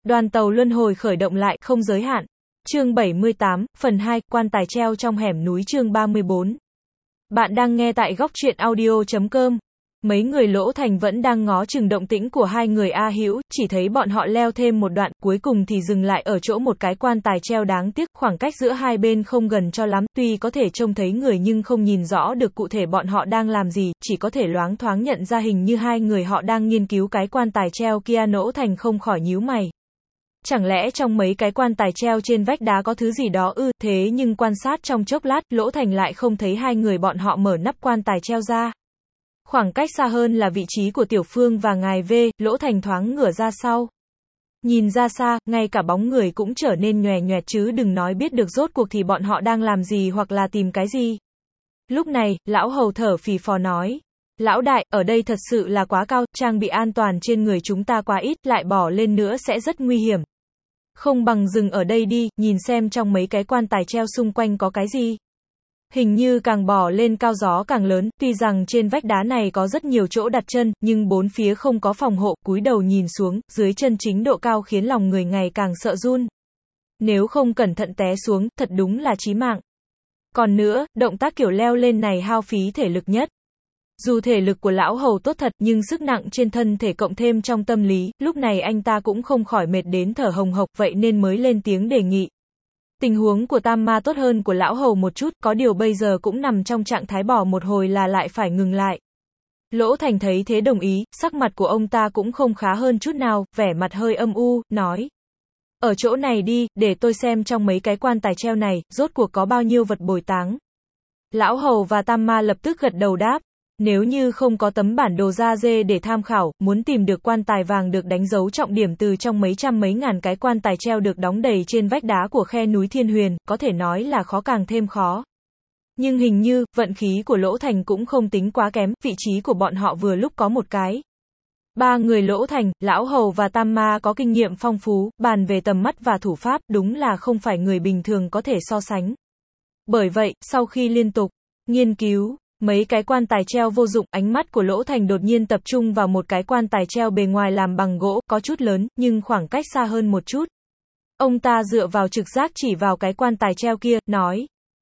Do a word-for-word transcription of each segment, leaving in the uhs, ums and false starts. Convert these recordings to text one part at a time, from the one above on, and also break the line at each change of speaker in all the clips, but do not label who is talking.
Đoàn tàu luân hồi khởi động lại, không giới hạn. Chương bảy mươi tám, phần hai, quan tài treo trong hẻm núi chương ba mươi bốn. Bạn đang nghe tại góc truyện audio chấm com. Mấy người Lỗ Thành vẫn đang ngó chừng động tĩnh của hai người A Hữu, chỉ thấy bọn họ leo thêm một đoạn, cuối cùng thì dừng lại ở chỗ một cái quan tài treo đáng tiếc, khoảng cách giữa hai bên không gần cho lắm, tuy có thể trông thấy người nhưng không nhìn rõ được cụ thể bọn họ đang làm gì, chỉ có thể loáng thoáng nhận ra hình như hai người họ đang nghiên cứu cái quan tài treo kia. Lỗ Thành không khỏi nhíu mày. Chẳng lẽ trong mấy cái quan tài treo trên vách đá có thứ gì đó ư? Thế nhưng quan sát trong chốc lát, Lỗ Thành lại không thấy hai người bọn họ mở nắp quan tài treo ra. Khoảng cách xa hơn là vị trí của Tiểu Phương và ngài V, Lỗ Thành thoáng ngửa ra sau. Nhìn ra xa, ngay cả bóng người cũng trở nên nhòe nhòe chứ đừng nói biết được rốt cuộc thì bọn họ đang làm gì hoặc là tìm cái gì. Lúc này, lão hầu thở phì phò nói. Lão đại, ở đây thật sự là quá cao, trang bị an toàn trên người chúng ta quá ít, lại bỏ lên nữa sẽ rất nguy hiểm. Không bằng dừng ở đây đi, nhìn xem trong mấy cái quan tài treo xung quanh có cái gì. Hình như càng bỏ lên cao gió càng lớn, tuy rằng trên vách đá này có rất nhiều chỗ đặt chân, nhưng bốn phía không có phòng hộ, cúi đầu nhìn xuống, dưới chân chính độ cao khiến lòng người ngày càng sợ run. Nếu không cẩn thận té xuống, thật đúng là chí mạng. Còn nữa, động tác kiểu leo lên này hao phí thể lực nhất. Dù thể lực của lão hầu tốt thật, nhưng sức nặng trên thân thể cộng thêm trong tâm lý, lúc này anh ta cũng không khỏi mệt đến thở hồng hộc, vậy nên mới lên tiếng đề nghị. Tình huống của Tam Ma tốt hơn của lão hầu một chút, có điều bây giờ cũng nằm trong trạng thái bỏ một hồi là lại phải ngừng lại. Lỗ Thành thấy thế đồng ý, sắc mặt của ông ta cũng không khá hơn chút nào, vẻ mặt hơi âm u, nói. Ở chỗ này đi, để tôi xem trong mấy cái quan tài treo này, rốt cuộc có bao nhiêu vật bồi táng. Lão hầu và Tam Ma lập tức gật đầu đáp. Nếu như không có tấm bản đồ da dê để tham khảo, muốn tìm được quan tài vàng được đánh dấu trọng điểm từ trong mấy trăm mấy ngàn cái quan tài treo được đóng đầy trên vách đá của khe núi Thiên Huyền, có thể nói là khó càng thêm khó. Nhưng hình như, vận khí của Lỗ Thành cũng không tính quá kém, vị trí của bọn họ vừa lúc có một cái. Ba người Lỗ Thành, Lão Hầu và Tam Ma có kinh nghiệm phong phú, bàn về tầm mắt và thủ pháp, đúng là không phải người bình thường có thể so sánh. Bởi vậy, sau khi liên tục nghiên cứu mấy cái quan tài treo vô dụng, ánh mắt của Lỗ Thành đột nhiên tập trung vào một cái quan tài treo bề ngoài làm bằng gỗ, có chút lớn, nhưng khoảng cách xa hơn một chút. Ông ta dựa vào trực giác chỉ vào cái quan tài treo kia, nói.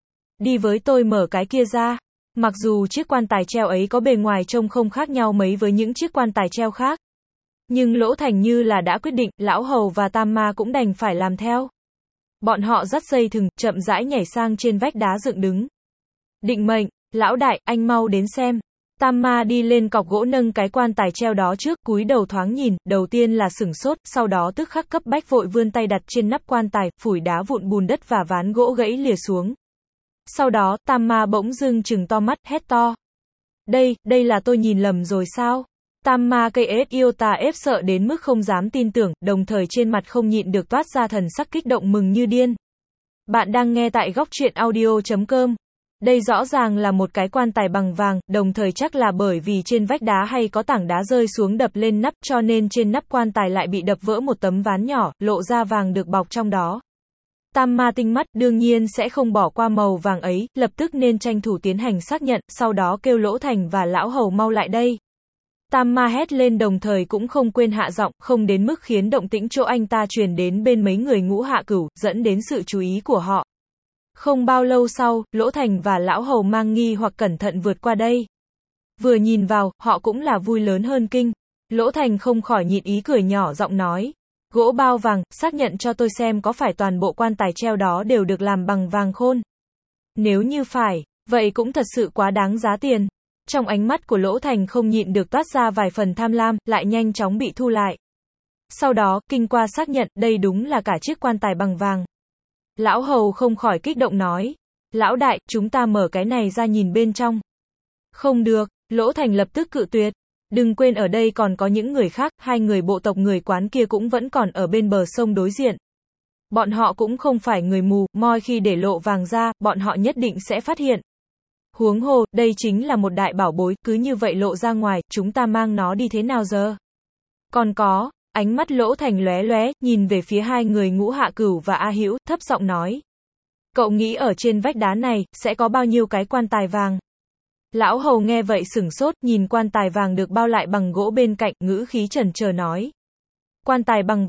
Đi với tôi mở cái kia ra. Mặc dù chiếc quan tài treo ấy có bề ngoài trông không khác nhau mấy với những chiếc quan tài treo khác. Nhưng Lỗ Thành như là đã quyết định, Lão Hầu và Tam Ma cũng đành phải làm theo. Bọn họ dắt dây thừng, chậm rãi nhảy sang trên vách đá dựng đứng. Định mệnh. Lão đại, anh mau đến xem. Tam Ma đi lên cọc gỗ nâng cái quan tài treo đó trước, cúi đầu thoáng nhìn, đầu tiên là sửng sốt, sau đó tức khắc cấp bách vội vươn tay đặt trên nắp quan tài, phủi đá vụn bùn đất và ván gỗ gãy lìa xuống. Sau đó, Tam Ma bỗng dưng trừng to mắt, hét to. Đây, đây là tôi nhìn lầm rồi sao? Tam Ma cây ết yêu ta ép sợ đến mức không dám tin tưởng, đồng thời trên mặt không nhịn được toát ra thần sắc kích động mừng như điên. Bạn đang nghe tại góc truyện audio chấm com. Đây rõ ràng là một cái quan tài bằng vàng, đồng thời chắc là bởi vì trên vách đá hay có tảng đá rơi xuống đập lên nắp, cho nên trên nắp quan tài lại bị đập vỡ một tấm ván nhỏ, lộ ra vàng được bọc trong đó. Tam Ma tinh mắt, đương nhiên sẽ không bỏ qua màu vàng ấy, lập tức nên tranh thủ tiến hành xác nhận, sau đó kêu Lỗ Thành và Lão Hầu mau lại đây. Tam Ma hét lên đồng thời cũng không quên hạ giọng, không đến mức khiến động tĩnh chỗ anh ta truyền đến bên mấy người Ngũ Hạ Cửu, dẫn đến sự chú ý của họ. Không bao lâu sau, Lỗ Thành và Lão Hầu mang nghi hoặc cẩn thận vượt qua đây. Vừa nhìn vào, họ cũng là vui lớn hơn kinh. Lỗ Thành không khỏi nhịn ý cười nhỏ giọng nói. Gỗ bao vàng, xác nhận cho tôi xem có phải toàn bộ quan tài treo đó đều được làm bằng vàng khôn. Nếu như phải, vậy cũng thật sự quá đáng giá tiền. Trong ánh mắt của Lỗ Thành không nhịn được toát ra vài phần tham lam, lại nhanh chóng bị thu lại. Sau đó, kinh qua xác nhận, đây đúng là cả chiếc quan tài bằng vàng. Lão Hầu không khỏi kích động nói. Lão đại, chúng ta mở cái này ra nhìn bên trong. Không được, Lỗ Thành lập tức cự tuyệt. Đừng quên ở đây còn có những người khác, hai người bộ tộc người quán kia cũng vẫn còn ở bên bờ sông đối diện. Bọn họ cũng không phải người mù, moi khi để lộ vàng ra, bọn họ nhất định sẽ phát hiện. Huống hồ, đây chính là một đại bảo bối, cứ như vậy lộ ra ngoài, chúng ta mang nó đi thế nào giờ? Còn có. Ánh mắt Lỗ Thành lóe lóe, nhìn về phía hai người Ngũ Hạ Cửu và A Hữu, thấp giọng nói. Cậu nghĩ ở trên vách đá này, sẽ có bao nhiêu cái quan tài vàng? Lão Hầu nghe vậy sửng sốt, nhìn quan tài vàng được bao lại bằng gỗ bên cạnh, ngữ khí chần chờ nói. Quan tài bằng vàng,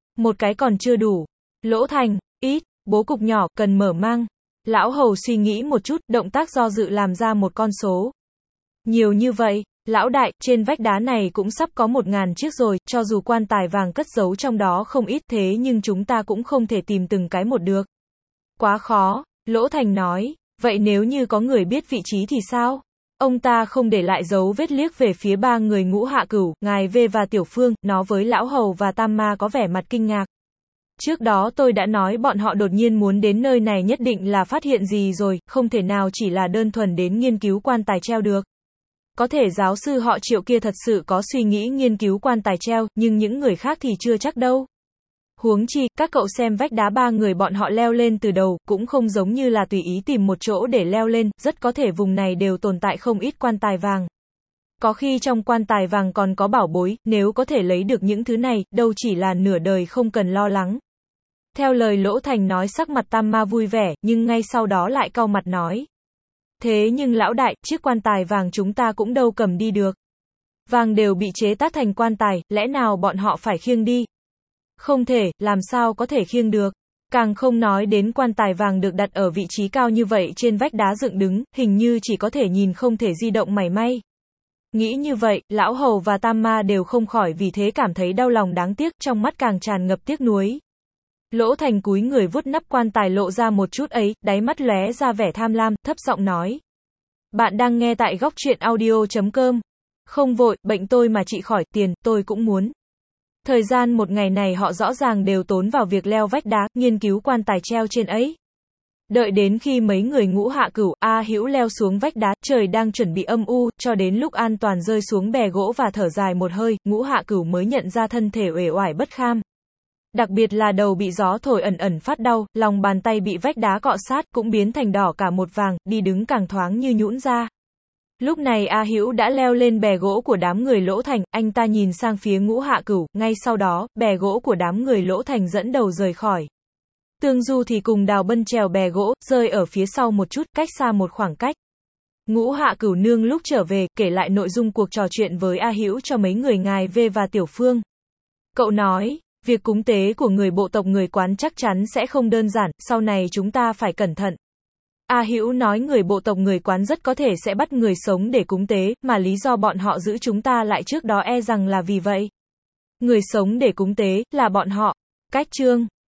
Một cái còn chưa đủ. Lỗ Thành, ít, bố cục nhỏ, cần mở mang. Lão Hầu suy nghĩ một chút, động tác do dự làm ra một con số. Nhiều như vậy, lão đại, trên vách đá này cũng sắp có một ngàn chiếc rồi, cho dù quan tài vàng cất giấu trong đó không ít thế nhưng chúng ta cũng không thể tìm từng cái một được. Quá khó, Lỗ Thành nói, vậy nếu như có người biết vị trí thì sao? Ông ta không để lại dấu vết liếc về phía ba người Ngũ Hạ Cửu, Ngài V và Tiểu Phương, nó với Lão Hầu và Tam Ma có vẻ mặt kinh ngạc. Trước đó tôi đã nói bọn họ đột nhiên muốn đến nơi này nhất định là phát hiện gì rồi, không thể nào chỉ là đơn thuần đến nghiên cứu quan tài treo được. Có thể giáo sư họ Triệu kia thật sự có suy nghĩ nghiên cứu quan tài treo, nhưng những người khác thì chưa chắc đâu. Huống chi, các cậu xem vách đá ba người bọn họ leo lên từ đầu, cũng không giống như là tùy ý tìm một chỗ để leo lên, rất có thể vùng này đều tồn tại không ít quan tài vàng. Có khi trong quan tài vàng còn có bảo bối, nếu có thể lấy được những thứ này, đâu chỉ là nửa đời không cần lo lắng. Theo lời Lỗ Thành nói, sắc mặt Tam Ma vui vẻ, nhưng ngay sau đó lại cau mặt nói. Thế nhưng lão đại, chiếc quan tài vàng chúng ta cũng đâu cầm đi được. Vàng đều bị chế tác thành quan tài, lẽ nào bọn họ phải khiêng đi? Không thể, làm sao có thể khiêng được. Càng không nói đến quan tài vàng được đặt ở vị trí cao như vậy trên vách đá dựng đứng, hình như chỉ có thể nhìn không thể di động mảy may. Nghĩ như vậy, Lão Hầu và Tam Ma đều không khỏi vì thế cảm thấy đau lòng đáng tiếc, trong mắt càng tràn ngập tiếc nuối. Lỗ Thành cúi người vuốt nắp quan tài lộ ra một chút ấy, đáy mắt lóe ra vẻ tham lam, thấp giọng nói. Bạn đang nghe tại góc truyện audio chấm com. Không vội, bệnh tôi mà trị khỏi, tiền, tôi cũng muốn. Thời gian một ngày này họ rõ ràng đều tốn vào việc leo vách đá, nghiên cứu quan tài treo trên ấy. Đợi đến khi mấy người Ngũ Hạ Cửu, A Hữu leo xuống vách đá, trời đang chuẩn bị âm u, cho đến lúc an toàn rơi xuống bè gỗ và thở dài một hơi, Ngũ Hạ Cửu mới nhận ra thân thể uể oải bất kham. Đặc biệt là đầu bị gió thổi ẩn ẩn phát đau, lòng bàn tay bị vách đá cọ sát, cũng biến thành đỏ cả một vàng, đi đứng càng thoáng như nhũn ra. Lúc này A Hữu đã leo lên bè gỗ của đám người Lỗ Thành, anh ta nhìn sang phía Ngũ Hạ Cửu, ngay sau đó, bè gỗ của đám người Lỗ Thành dẫn đầu rời khỏi. Tương Du thì cùng Đào Bân trèo bè gỗ, rơi ở phía sau một chút, cách xa một khoảng cách. Ngũ Hạ Cửu nương lúc trở về, kể lại nội dung cuộc trò chuyện với A Hữu cho mấy người Ngài V và Tiểu Phương. Cậu nói, việc cúng tế của người bộ tộc người Quán chắc chắn sẽ không đơn giản, sau này chúng ta phải cẩn thận. A Hữu nói người bộ tộc người Quán rất có thể sẽ bắt người sống để cúng tế, mà lý do bọn họ giữ chúng ta lại trước đó e rằng là vì vậy. Người sống để cúng tế, là bọn họ. Cách chương